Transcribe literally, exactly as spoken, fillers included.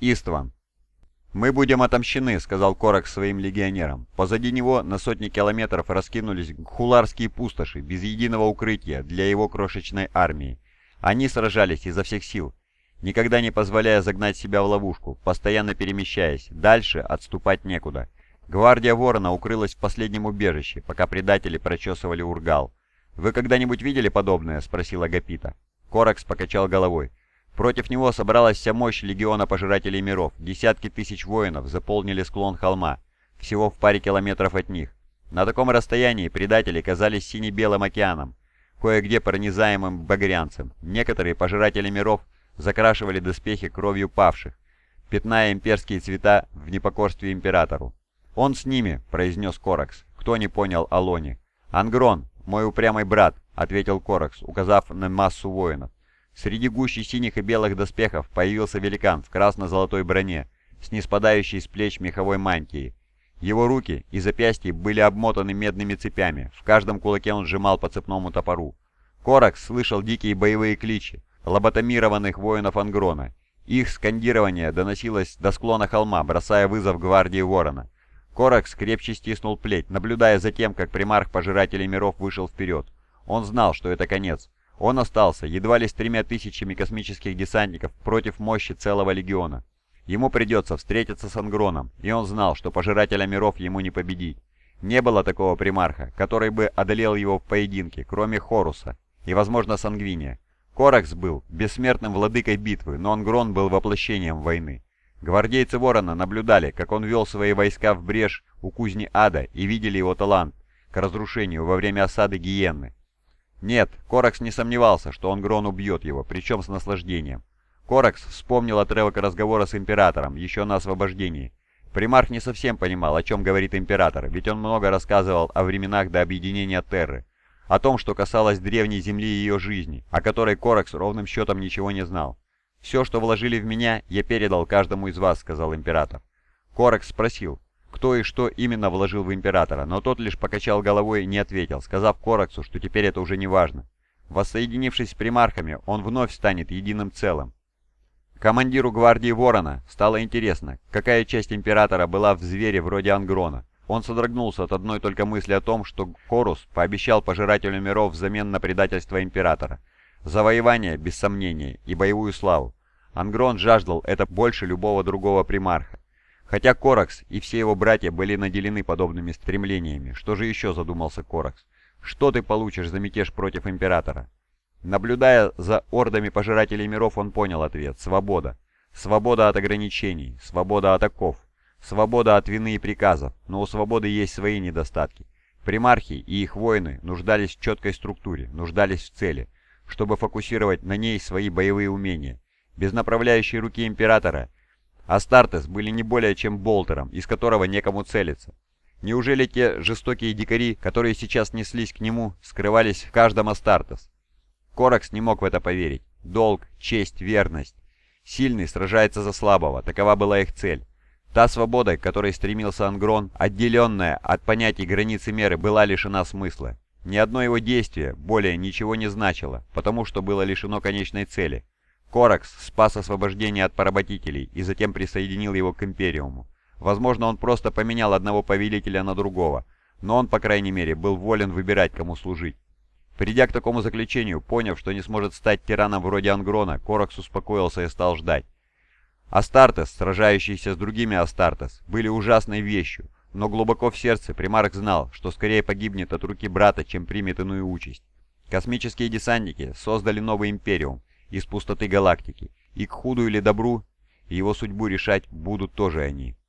Истван. «Мы будем отомщены», — сказал Коракс своим легионерам. Позади него на сотни километров раскинулись хуларские пустоши, без единого укрытия для его крошечной армии. Они сражались изо всех сил, никогда не позволяя загнать себя в ловушку, постоянно перемещаясь, дальше отступать некуда. Гвардия Ворона укрылась в последнем убежище, пока предатели прочесывали Ургал. «Вы когда-нибудь видели подобное?» — спросил Агапита. Коракс покачал головой. Против него собралась вся мощь легиона Пожирателей Миров. Десятки тысяч воинов заполнили склон холма, всего в паре километров от них. На таком расстоянии предатели казались сине-белым океаном, кое-где пронизаемым багрянцем. Некоторые Пожиратели Миров закрашивали доспехи кровью павших, пятная имперские цвета в непокорстве императору. «Он с ними», — произнес Коракс. Кто не понял Алони? «Ангрон, мой упрямый брат», — ответил Коракс, указав на массу воинов. Среди гущи синих и белых доспехов появился великан в красно-золотой броне, с неспадающей с плеч меховой мантией. Его руки и запястья были обмотаны медными цепями, в каждом кулаке он сжимал по цепному топору. Коракс слышал дикие боевые кличи лоботомированных воинов Ангрона. Их скандирование доносилось до склона холма, бросая вызов гвардии Ворона. Коракс крепче стиснул плеть, наблюдая за тем, как примарх Пожирателей Миров вышел вперед. Он знал, что это конец. Он остался едва ли с тремя тысячами космических десантников против мощи целого легиона. Ему придется встретиться с Ангроном, и он знал, что Пожирателя Миров ему не победить. Не было такого примарха, который бы одолел его в поединке, кроме Хоруса и, возможно, Сангвиния. Коракс был бессмертным владыкой битвы, но Ангрон был воплощением войны. Гвардейцы Ворона наблюдали, как он вел свои войска в брешь у кузни Ада, и видели его талант к разрушению во время осады Гиенны. Нет, Коракс не сомневался, что Ангрон убьет его, причем с наслаждением. Коракс вспомнил отрывок разговора с Императором еще на освобождении. Примарх не совсем понимал, о чем говорит Император, ведь он много рассказывал о временах до объединения Терры, о том, что касалось древней Земли и ее жизни, о которой Коракс ровным счетом ничего не знал. «Все, что вложили в меня, я передал каждому из вас», — сказал Император. Коракс спросил, кто и что именно вложил в Императора, но тот лишь покачал головой и не ответил, сказав Кораксу, что теперь это уже не важно. Воссоединившись с примархами, он вновь станет единым целым. Командиру гвардии Ворона стало интересно, какая часть Императора была в звере вроде Ангрона. Он содрогнулся от одной только мысли о том, что Хорус пообещал Пожирателю Миров взамен на предательство Императора. Завоевание, без сомнения, и боевую славу. Ангрон жаждал это больше любого другого примарха. Хотя Коракс и все его братья были наделены подобными стремлениями, что же еще, задумался Коракс? Что ты получишь за мятеж против Императора? Наблюдая за ордами Пожирателей Миров, он понял ответ. Свобода. Свобода от ограничений, свобода от оков, свобода от вины и приказов, но у свободы есть свои недостатки. Примархи и их воины нуждались в четкой структуре, нуждались в цели, чтобы фокусировать на ней свои боевые умения. Без направляющей руки Императора Астартес были не более чем болтером, из которого некому целиться. Неужели те жестокие дикари, которые сейчас неслись к нему, скрывались в каждом Астартес? Коракс не мог в это поверить. Долг, честь, верность. Сильный сражается за слабого, такова была их цель. Та свобода, к которой стремился Ангрон, отделенная от понятий границы меры, была лишена смысла. Ни одно его действие более ничего не значило, потому что было лишено конечной цели. Коракс спас освобождение от поработителей и затем присоединил его к Империуму. Возможно, он просто поменял одного повелителя на другого, но он, по крайней мере, был волен выбирать, кому служить. Придя к такому заключению, поняв, что не сможет стать тираном вроде Ангрона, Коракс успокоился и стал ждать. Астартес, сражающиеся с другими Астартес, были ужасной вещью, но глубоко в сердце примарх знал, что скорее погибнет от руки брата, чем примет иную участь. Космические десантники создали новый Империум из пустоты галактики, и к худу или добру его судьбу решать будут тоже они.